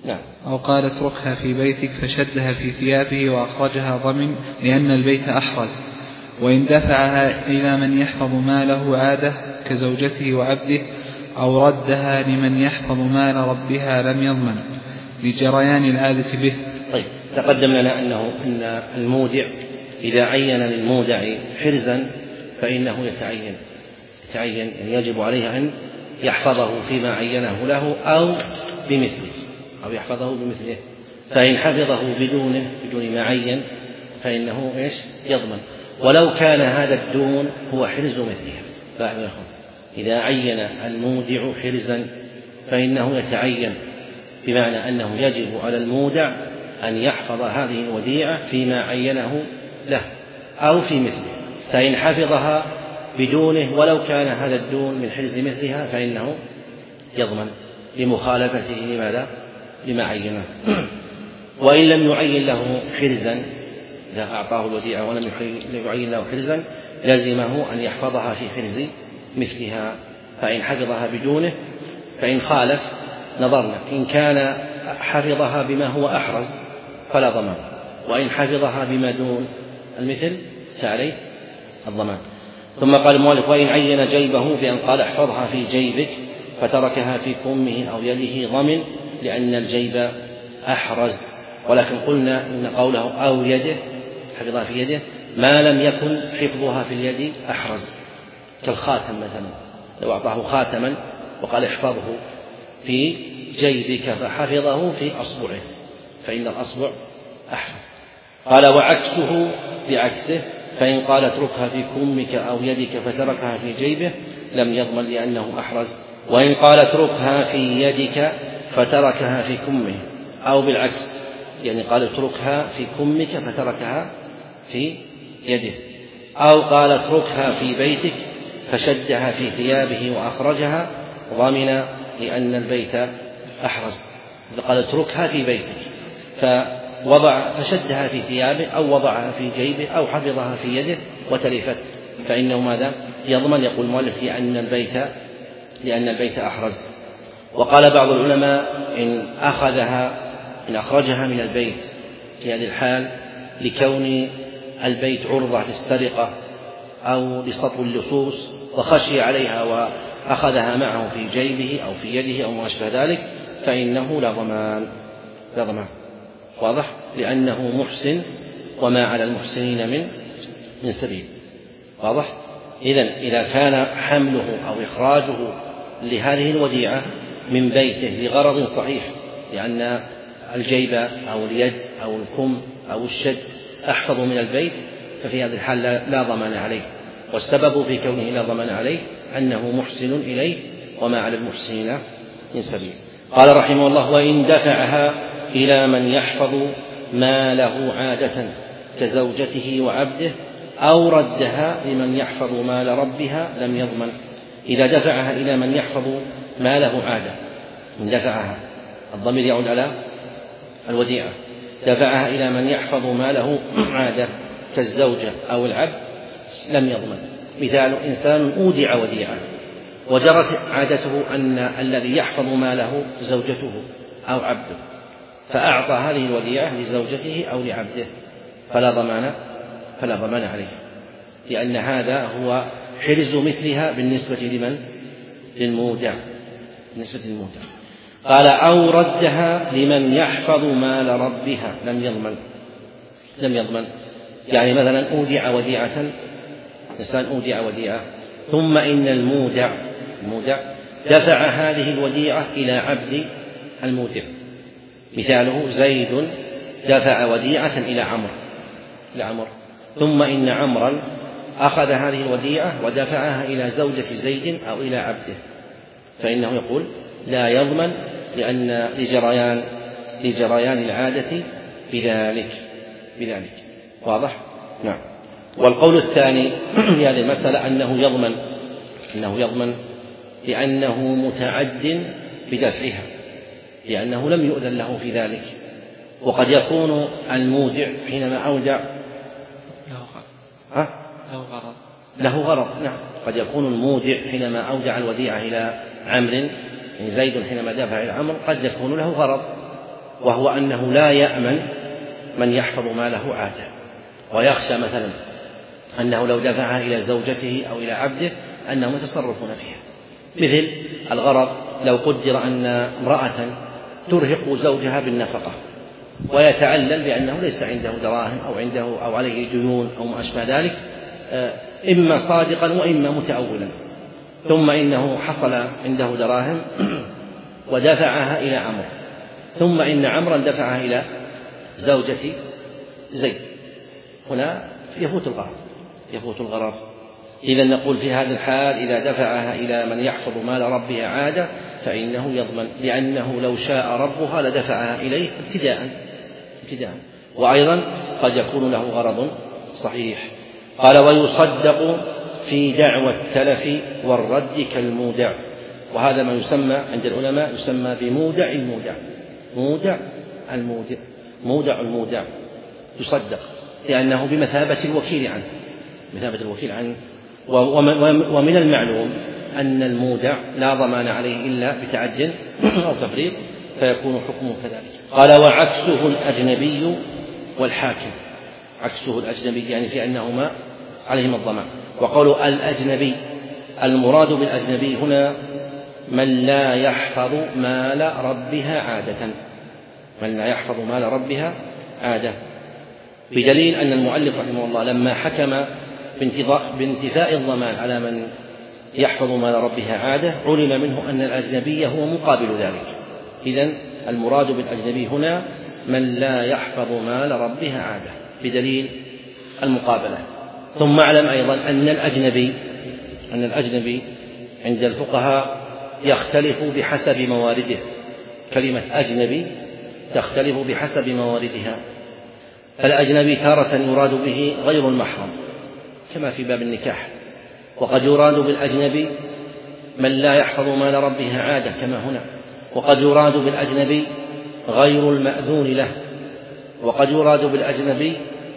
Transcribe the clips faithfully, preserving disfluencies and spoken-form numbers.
نعم. أو قال اتركها في بيتك فشدها في ثيابه وأخرجها ضمن لأن البيت أحرز. وإن دفعها إلى من يحفظ ماله عادة كزوجته وعبده أو ردها لمن يحفظ مال ربها لم يضمن لجريان العادة به. طيب، تقدم لنا أنه أن المودع إذا عين للمودع حرزا فإنه يتعين يتعين يعني يجب عليه أن يحفظه فيما عينه له أو بمثله أو يحفظه بمثله. فإن حفظه بدونه بدون ما عين فإنه إيش يضمن، ولو كان هذا الدون هو حرز مثلها. إذا عين المودع حرزا فإنه يتعين، بمعنى أنه يجب على المودع أن يحفظ هذه الوديعة فيما عينه له أو في مثله. فإن حفظها بدونه ولو كان هذا الدون من حرز مثلها فإنه يضمن لمخالفته لماذا؟ لما عينه. وإن لم يعين له حرزا، إذا أعطاه الوديعة ولم يعين له حرزا لازمه أن يحفظها في حرز مثلها. فإن حفظها بدونه فإن خالف نظرنا، إن كان حفظها بما هو أحرز فلا ضمان، وإن حفظها بما دون المثل فعليه الضمان. ثم قال المؤلف: وإن عين جيبه بأن قال احفظها في جيبك فتركها في كمه أو يده ضمن لأن الجيب أحرز. ولكن قلنا إن قوله أو يده حفظها في يده ما لم يكن حفظها في اليد أحرز، كالخاتم مثلا، لو أعطاه خاتما وقال احفظه في جيبك فحفظه في أصبعه فإن الأصبع أحفظ. قال: وعكسه بعكسه، فإن قال اتركها في كمك أو يدك فتركها في جيبه لم يضمن لأنه أحرز. وإن قال اتركها في يدك فتركها في كمه، أو بالعكس يعني قال اتركها في كمك فتركها في يده، أو قال اتركها في بيتك فشدها في ثيابه وأخرجها ضمن لأن البيت أحرز. قال اتركها في بيتك فوضع فشدها في ثيابه أو وضعها في جيبه أو حفظها في يده وتلفت فإنه ماذا؟ يضمن. يقول المؤلف: لأن البيت لأن البيت أحرز. وقال بعض العلماء: إن أخذها إن أخرجها من البيت في هذه الحال لكون البيت عرضة للسرقة أو لسطو اللصوص وخشي عليها وأخذها معه في جيبه أو في يده أو ما أشبه ذلك فإنه لا ضمان لا ضمان واضح؟ لأنه محسن وما على المحسنين من من سبيل. واضح؟ إذن إذا كان حمله أو إخراجه لهذه الوديعة من بيته لغرض صحيح، لأن الجيب أو اليد أو الكم أو الشد أحفظ من البيت، ففي هذه الحال لا ضمان عليه، والسبب في كونه لا ضمان عليه أنه محسن إليه وما على المحسنين من سبيل. قال رحمه الله: وإن دفعها إلى من يحفظ ما له عادة كزوجته وعبده أو ردها لمن يحفظ مال ربها لم يضمن. إذا دفعها إلى من يحفظ ما له عادة، إن دفعها الضمير يعود على الوديعة، دفعها إلى من يحفظ ما له عادة كالزوجة أو العبد لم يضمن. مثال: إنسان أودع وديعة وجرت عادته أن الذي يحفظ ماله زوجته أو عبده، فأعطى هذه الوديعة لزوجته أو لعبده فلا ضمان فلا ضمان عليه، لأن هذا هو حرز مثلها بالنسبة لمن؟ للمودع بالنسبة للمودع. قال: أو ردها لمن يحفظ مال ربها لم يضمن لم يضمن يعني مثلا أودع وديعة، إنسان أودع وديعة ثم إن المودع المودع دفع هذه الوديعة إلى عبد المودع. مثاله: زيد دفع وديعة إلى عمرو إلى عمرو ثم إن عمرا أخذ هذه الوديعة ودفعها إلى زوجة زيد أو إلى عبده، فإنه يقول لا يضمن، لأن لجريان لجريان العادة بذلك بذلك واضح؟ نعم. والقول الثاني في هذه المسألة أنه يضمن أنه يضمن لأنه متعد بدفعها، لأنه لم يؤذن له في ذلك. وقد يكون المودع حينما أودع له غرض له غرض نعم، قد يكون المودع حينما أودع الوديعة إلى عمرو، يعني زيد حينما دفع إلى عمرو قد يكون له غرض وهو أنه لا يأمن من يحفظ ماله عادة، ويخشى مثلا أنه لو دفعها إلى زوجته أو إلى عبده أنهم يتصرفون فيها، مثل الغرض لو قدر أن امرأة ترهق زوجها بالنفقة ويتعلل بأنه ليس عنده دراهم أو عنده أو عليه ديون أو ما أشبه ذلك، إما صادقا وإما متأولا، ثم إنه حصل عنده دراهم ودفعها إلى عمرو، ثم إن عمرا دفعها إلى زوجة زيد، هنا يفوت الغرض يفوت الغرض إذا نقول في هذا الحال إذا دفعها إلى من يحفظ مال ربها عادة فإنه يضمن، لأنه لو شاء ربها لدفعها إليه ابتداء ابتداء وأيضا قد يكون له غرض صحيح. قال ويصدق في دعوى التلف والرد كالمودع، وهذا ما يسمى عند العلماء يسمى بمودع المودع، مودع المودع مودع المودع يصدق لأنه بمثابة الوكيل عنه مثابة الوكيل عنه ومن المعلوم أن المودع لا ضمان عليه إلا بتعد أو تفريط فيكون حكمه كذلك. قال وعكسه الأجنبي والحاكم، عكسه الأجنبي يعني في أنهما عليهما الضمان. وقول الأجنبي المراد بالأجنبي هنا من لا يحفظ مال ربها عادة، من لا يحفظ مال ربها عادة، بدليل أن المؤلف رحمه الله لما حكم بانتفاء الضمان على من يحفظ مال ربها عادة علم منه أن الأجنبي هو مقابل ذلك. إذن المراد بالأجنبي هنا من لا يحفظ مال ربها عادة بدليل المقابلة. ثم اعلم أيضا أن الأجنبي أن الأجنبي عند الفقهاء يختلف بحسب موارده، كلمة أجنبي تختلف بحسب مواردها، فالأجنبي تارة يراد به غير المحرم كما في باب النكاح، وقد يراد بالأجنبي من لا يحفظ مال ربها عادة كما هنا، وقد يراد بالأجنبي غير المأذون له، وقد يراد بالأجنبي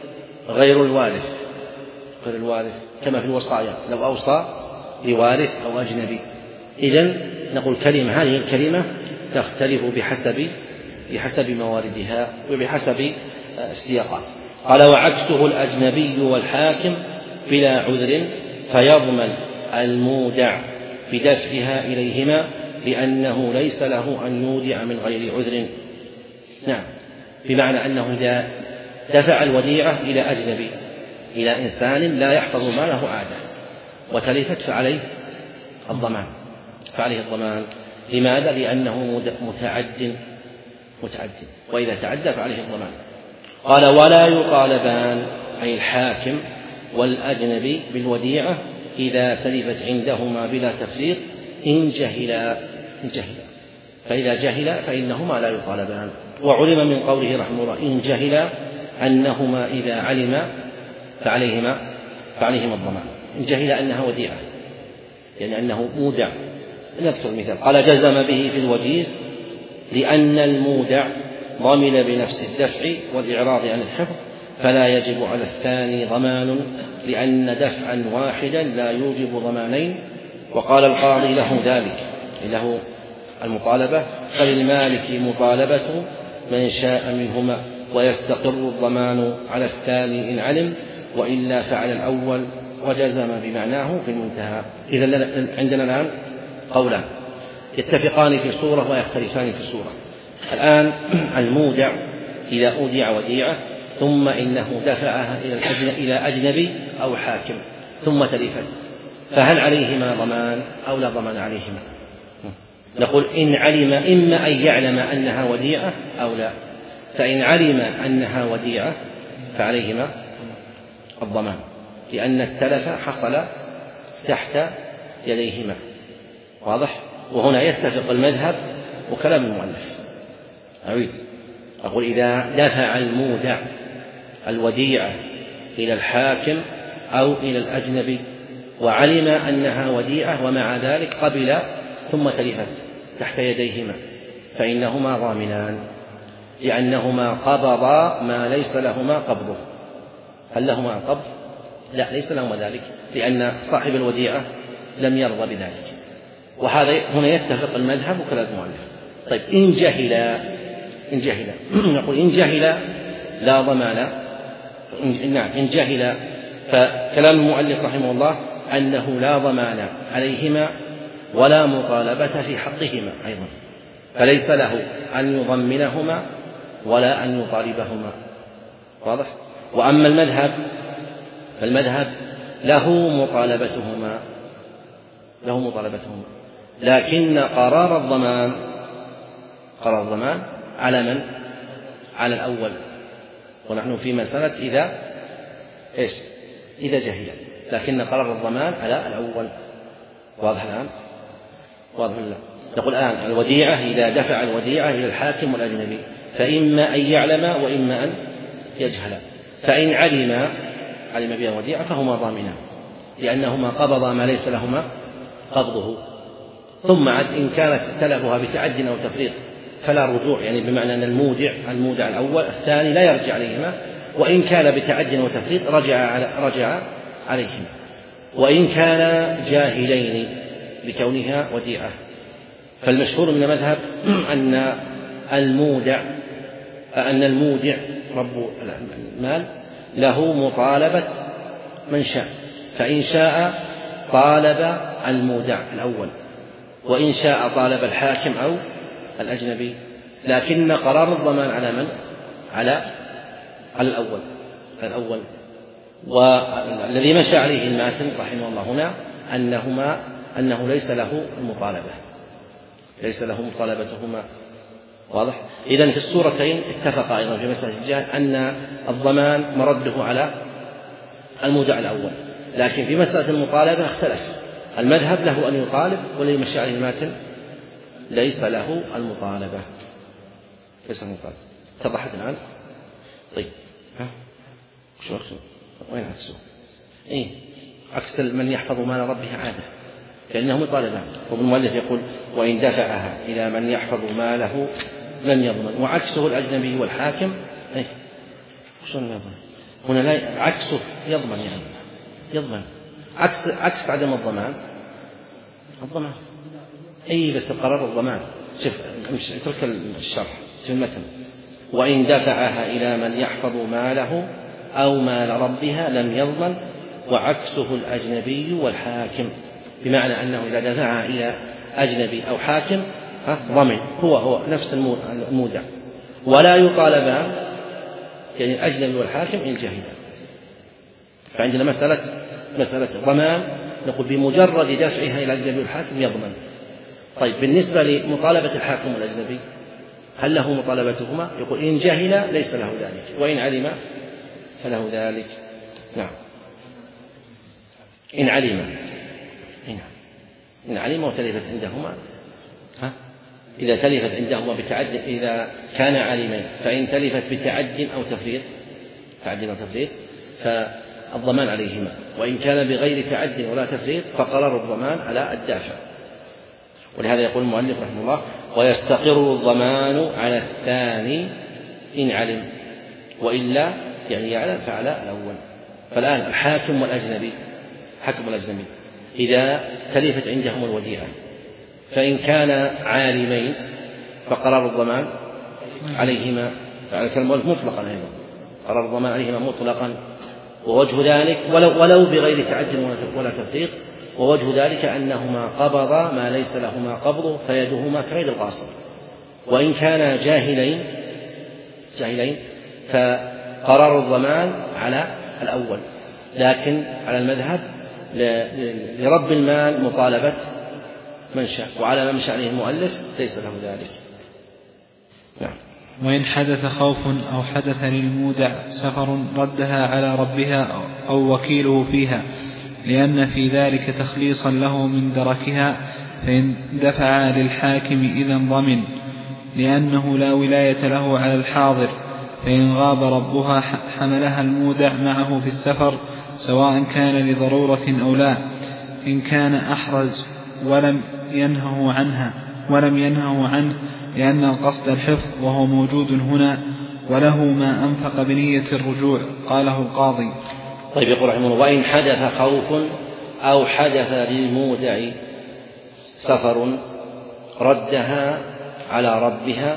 غير الوارث غير الوارث كما في الوصايا لو أوصى بوارث أو أجنبي. إذن نقول كلمة هذه الكلمة تختلف بحسب بحسب مواردها وبحسب السياقات. قال وعكسه الأجنبي والحاكم بلا عذر فيضمن المودع بدفعها إليهما لأنه ليس له أن يودع من غير عذر. نعم، بمعنى أنه إذا دفع الوديعة إلى أجنبي إلى إنسان لا يحفظ ماله عادة وتلفت فعليه الضمان فعليه الضمان لماذا؟ لأنه متعد متعد وإذا تعدى فعليه الضمان. قال ولا يطالبان أي الحاكم والأجنبي بالوديعة إذا تلفت عندهما بلا تفريط إن جهلا إن جهلا فإذا جهلا فإنهما لا يطالبان. وعلم من قوله رحمه الله إن جهلا أنهما إذا علما فعليهما فعليهما الضمان، إن جهلا أنها وديعة يعني أنه مودع. نذكر مثال قال جزم به في الوجيز لأن المودع ضمن بنفس الدفع والإعراض عن الحفظ فلا يجب على الثاني ضمان لأن دفعا واحدا لا يوجب ضمانين. وقال القاضي له ذلك له المطالبة فللمالك مطالبة من شاء منهما ويستقر الضمان على الثاني إن علم وإلا فعل الأول وجزم بمعناه في المنتهى. إذا عندنا الآن قولان يتفقان في صورة ويختلفان في صورة. الآن المودع إذا أودع وديعة ثم إنه دفعها إلى أجنبي أو حاكم ثم تلفت فهل عليهما ضمان أو لا ضمان عليهما؟ نقول إن علم إما أن يعلم أنها وديعة أو لا، فإن علم أنها وديعة فعليهما الضمان لأن التلف حصل تحت يديهما. واضح؟ وهنا يتفق المذهب وكلام المؤلف. أعيد أقول إذا دفع المودع الوديعة إلى الحاكم أو إلى الأجنبي وعلم أنها وديعة ومع ذلك قبل ثم تلفت تحت يديهما فإنهما ضامنان لأنهما قبضا ما ليس لهما قبضه. هل لهما قبض؟ لا، ليس لهما ذلك لأن صاحب الوديعة لم يرضى بذلك. وهذا هنا يتفق المذهب وكلام المؤلف. طيب إن جهلا إن جهل نقول إن جهل لا ضمان. نعم إن جهل، فكلام المؤلف رحمه الله أنه لا ضمان عليهما ولا مطالبة في حقهما أيضا، فليس له أن يضمنهما ولا أن يطالبهما. واضح؟ وأما المذهب فالمذهب له مطالبتهما له مطالبتهما لكن قرار الضمان قرار الضمان على من؟ على الأول. ونحن في مسألة إذا إيش؟ إذا جهل، لكن قرار الضمان على الأول. واضح الآن؟ واضح لا؟ نقول الآن الوديعة إذا دفع الوديعة إلى الحاكم والأجنبي فإما أن يعلم وإما أن يجهل، فإن علم علم بها الوديعة فهما ضامنان لأنهما قبضا ما ليس لهما قبضه. ثم عد إن كانت تلفها بتعد أو تفريط فلا رجوع، يعني بمعنى أن المودع المودع الأول الثاني لا يرجع عليهما، وإن كان بتعد وتفريط رجع على رجع عليهما. وإن كان جاهلين بكونها وديعة فالمشهور من المذهب أن المودع أن المودع رب المال له مطالبة من شاء، فإن شاء طالب المودع الأول، وإن شاء طالب الحاكم أو الأجنبي، لكن قرار الضمان على من؟ على على الأول الأول والذي مشى عليه الماتن رحمه الله هنا أنهما أنه ليس له المطالبة ليس له مطالبتهما. واضح؟ إذن في الصورتين اتفق أيضا في مسألة الجهل أن الضمان مرده على المودع الأول، لكن في مسألة المطالبة اختلف، المذهب له أن يطالب والذي مشى عليه الماتن ليس له المطالبة ليس المطالبة. اتضحت الآن؟ طيب ها شو أقصد؟ وين عكسه؟ إيه عكس من يحفظ مال ربه عادة لأنه مطالبان. والمؤلف يقول وإن دفعها إلى من يحفظ ماله لم يضمن، وعكسه الأجنبي والحاكم. إيه شلون يضمن؟ هنا لا عكسه يضمن، يعني يضمن عكس عكس عدم الضمان الضمان. أي بس قرار الضمان. شوف مش اترك الشرح في المتن. وإن دفعها إلى من يحفظ ماله أو مال ربها لم يضمن، وعكسه الأجنبي والحاكم، بمعنى أنه إذا دفعها إلى أجنبي أو حاكم ضمن هو هو نفس المودع، ولا يطالبان يعني الأجنبي والحاكم إن جهلا. فعندنا مسألة مسألة ضمان نقول بمجرد دفعها إلى الأجنبي والحاكم يضمن. طيب بالنسبة لمطالبة الحاكم والأجنبي هل له مطالبتهما؟ يقول إن جهل ليس له ذلك، وإن علم فله ذلك. نعم إن علم إن علم وتلفت عندهما ها؟ إذا تلفت عندهما بتعد إذا كان عالمين فإن تلفت بتعد أو تفريط تعد أو تفريط فالضمان عليهما، وإن كان بغير تعد ولا تفريط فقرار الضمان على الدافع. ولهذا يقول المؤلف رحمه الله ويستقر الضمان على الثاني إن علم، وإلا يعني يعلم فعلى الأول. فالآن الحاكم والأجنبي حكم الأجنبي إذا تلفت عندهم الوديعة فإن كان عالمين فقرار الضمان عليهما على كلمة مطلقا أيضا قرار الضمان عليهما مطلقا، ووجه ذلك ولو, ولو بغير تعد ولا تفريط، ووجه ذلك أنهما قبضا ما ليس لهما قبض فيدهما كيد القاصر. وإن كان جاهلين جاهلين فقرار الضمان على الأول، لكن على المذهب لرب المال مطالبة من شاء، وعلى ما مشى عليه المؤلف ليس له ذلك. نعم. وإن حدث خوف أو حدث للمودع سفر ردها على ربها أو وكيله فيها، لأن في ذلك تخليصا له من دركها، فإن دفع للحاكم إذن ضمن، لأنه لا ولاية له على الحاضر، فإن غاب ربها حملها المودع معه في السفر سواء كان لضرورة أو لا، إن كان أحرز ولم ينهه عنها ولم ينهه عنه لأن القصد الحفظ وهو موجود هنا، وله ما أنفق بنية الرجوع. قاله القاضي. طيب يقول رحمه الله وإن حدث خوف أو حدث للمودع سفر ردها على ربها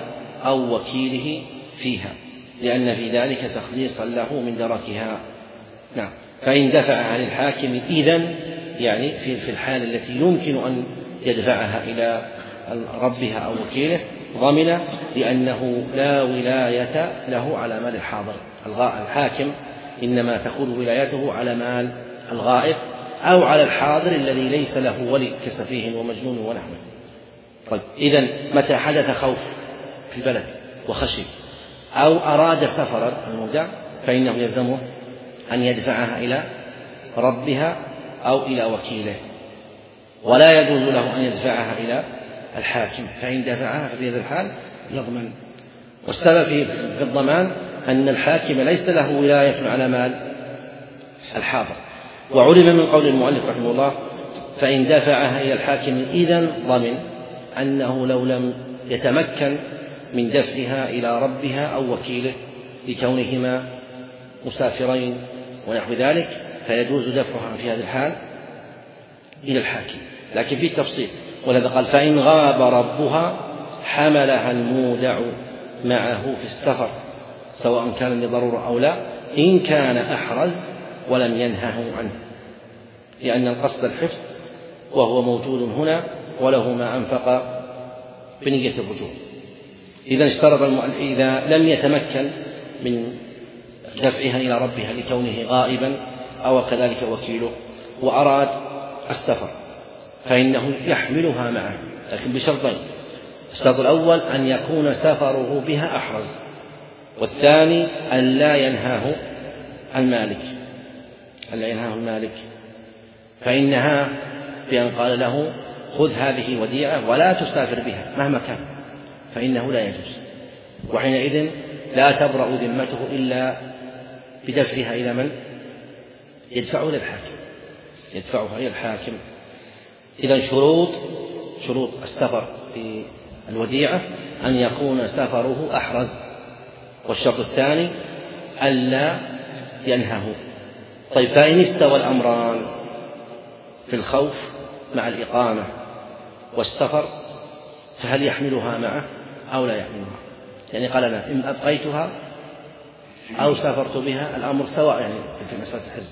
أو وكيله فيها، لأن في ذلك تخليصا له من دركها. نعم. فإن دفعها للحاكم إذن يعني في الحال التي يمكن أن يدفعها إلى ربها أو وكيله ضمن، لأنه لا ولاية له على مال الحاضر. الحاكم إنما تكون ولايته على مال الغائب أو على الحاضر الذي ليس له ولي كسفيه ومجنون ونحوه. طيب، إذن متى حدث خوف في البلد وخشي أو أراد سفرا المودع فإنه يلزمه أن يدفعها إلى ربها أو إلى وكيله، ولا يجوز له أن يدفعها إلى الحاكم، فإن دفعها في هذا الحال يضمن. والسبب في الضمان أن الحاكم ليس له ولاية على مال الحاضر. وعلم من قول المؤلف رحمه الله فإن دفعها إلى الحاكم إذن ضمن أنه لو لم يتمكن من دفعها إلى ربها أو وكيله لكونهما مسافرين ونحو ذلك فيجوز دفعها في هذه الحال إلى الحاكم، لكن في تفصيل. ولهذا قال فإن غاب ربها حملها المودع معه في السفر سواء كان لضرورة أو لا، إن كان أحرز ولم ينهه عنه، لأن القصد الحفظ وهو موجود هنا وله ما أنفق بنية الرجوع. إذا اشترط المؤلف إذا لم يتمكن من دفعها إلى ربها لكونه غائبا أو كذلك وكيله وأراد السفر فإنه يحملها معه، لكن بشرطين: الشرط الأول أن يكون سفره بها أحرز، والثاني أن لا ينهاه المالك أن لا ينهاه المالك فإنها بأن قال له خذ هذه وديعة ولا تسافر بها مهما كان فإنه لا يجوز، وحينئذ لا تبرأ ذمته إلا بدفعها إلى من؟ يدفعها إلى الحاكم يدفعها إلى الحاكم. إذن شروط شروط السفر في الوديعة أن يكون سفره أحرز، والشرط الثاني ألا ينهه. طيب، فإن استوى الأمران في الخوف مع الإقامة والسفر فهل يحملها معه أو لا يحملها؟ يعني قال أنا إن أبقيتها أو سافرت بها الأمر سواء، يعني في مسألة الحرز،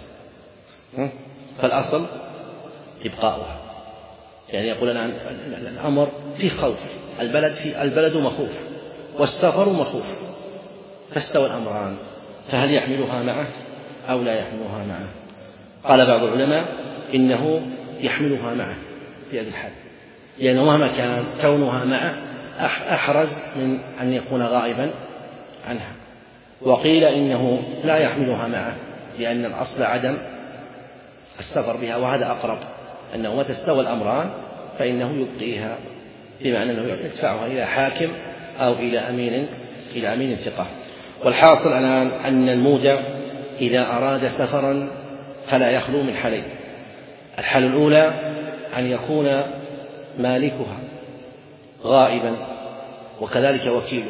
فالأصل إبقاؤها. يعني يقول أنا الأمر في خوف، البلد في البلد مخوف والسفر مخوف، فاستوى الأمران فهل يحملها معه أو لا يحملها معه؟ قال بعض العلماء إنه يحملها معه في هذه الحال، لأنه مهما كان كونها معه أحرز من أن يكون غائبا عنها. وقيل إنه لا يحملها معه لأن الأصل عدم السفر بها، وهذا أقرب، أنه متى استوى الأمران فإنه يبقيها، بمعنى أنه يدفعها إلى حاكم أو إلى أمين إلى أمين ثقة. والحاصل الآن أن المودع إذا أراد سفرا فلا يخلو من حالين: الحالة الأولى أن يكون مالكها غائبا وكذلك وكيله،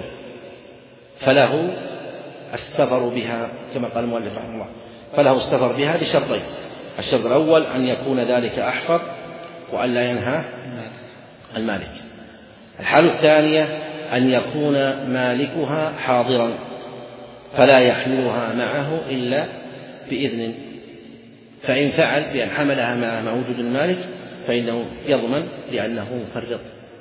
فله السفر بها كما قال المؤلف رحمه الله، فله السفر بها بشرطين: الشرط الأول أن يكون ذلك أحفظ وأن لا ينهى المالك. الحالة الثانية أن يكون مالكها حاضرا فلا يحملها معه إلا بإذن، فإن فعل بأن حملها مع وجود المالك فإنه يضمن لأنه مفرط.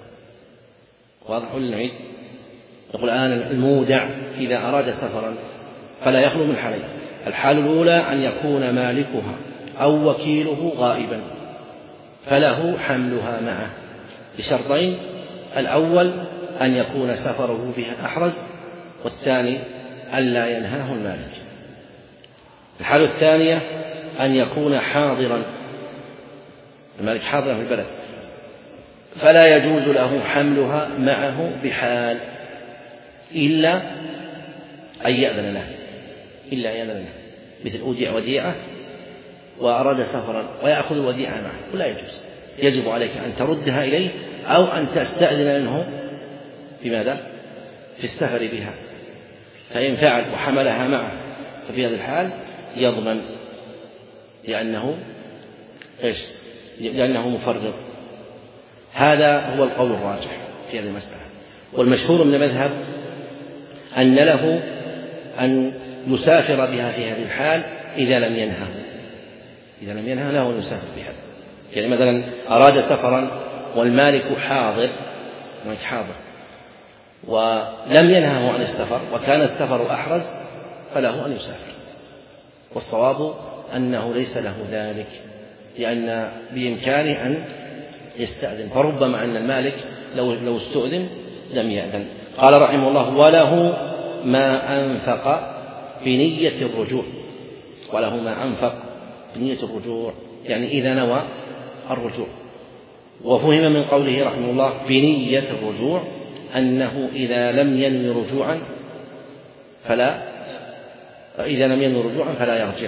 واضح ولا نعيد؟ يقول الآن المودع إذا أراد سفرا فلا يخلو من حالين: الحالة الأولى أن يكون مالكها أو وكيله غائبا فله حملها معه بشرطين: الأول أن يكون سفره بها أحرز، والثاني ألا ينهاه المالك. الحالة الثانية أن يكون حاضرا، المالك حاضرا في البلد، فلا يجوز له حملها معه بحال إلا أن يأذن له إلا أن يأذن له مثل أودع وديعة وأراد سفرا ويأخذ الوديعة معه، ولا يجوز، يجب عليك أن تردها إليه أو أن تستأذن منه بماذا؟ في السفر بها. فإن فعل وحملها معه ففي هذا الحال يضمن لأنه إيش؟ لأنه مفرط. هذا هو القول الراجح في هذه المسألة. والمشهور من المذهب أن له أن يسافر بها في هذه الحال إذا لم ينهه إذا لم ينهه له أن يسافر بها. يعني مثلا أراد سفرا والمالك حاضر حاضر ولم ينهه عن السفر وكان السفر أحرز فله أن يسافر، والصواب أنه ليس له ذلك، لأن بإمكانه أن يستأذن، فربما أن المالك لو لو استؤذن لم يأذن. قال رحمه الله: وله ما أنفق بنية الرجوع. وله ما أنفق بنية الرجوع يعني إذا نوى الرجوع. وفهم من قوله رحمه الله بنية الرجوع أنه إذا لم ينوي رجوعا فلا إذا لم ينوي رجوعا فلا يرجع.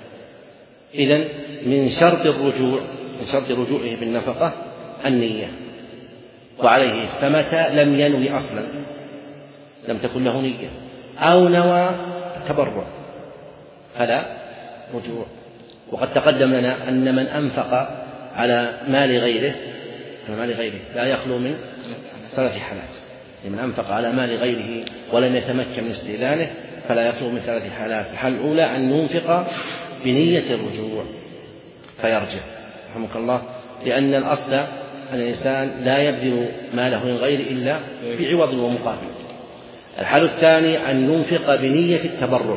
إذن من شرط الرجوع من شرط رجوعه بالنفقة النية، وعليه فمتى لم ينوي أصلا لم تكن له نية أو نوى تبرع فلا رجوع. وقد تقدم لنا أن من أنفق على مال غيره مال غيره لا يخلو من ثلاث حالات. من أنفق على مال غيره ولم يتمكن من استئذانه فلا يخلو من ثلاث حالات. الحالة الأولى أن ينفق بنية الرجوع فيرجع رحمك الله، لأن الأصل أن الإنسان لا يبذل ماله لغيره إلا بعوض ومقابل. الحالة الثانية أن ينفق بنية التبرع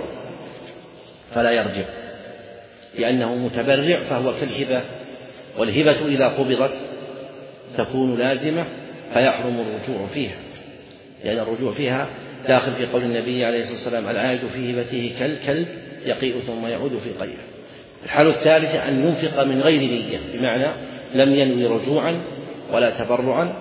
فلا يرجع، لأنه متبرع فهو كالهبة، والهبة إذا قبضت تكون لازمة فيحرم الرجوع فيها، لأن يعني الرجوع فيها داخل في قول النبي عليه الصلاة والسلام: العائد في هبته كالكلب يقيء ثم يعود في قيئه. الحالة الثالثة أن ينفق من غير نية، بمعنى لم ينوي رجوعا ولا تبرعا،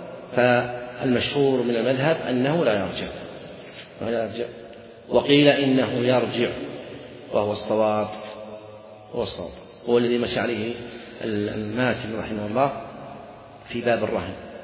فالمشهور من المذهب أنه لا يرجع ولا يرجع وقيل إنه يرجع، وهو الصواب هو الصواب هو الذي مشى عليه الماتن رحمه الله في باب الرهن.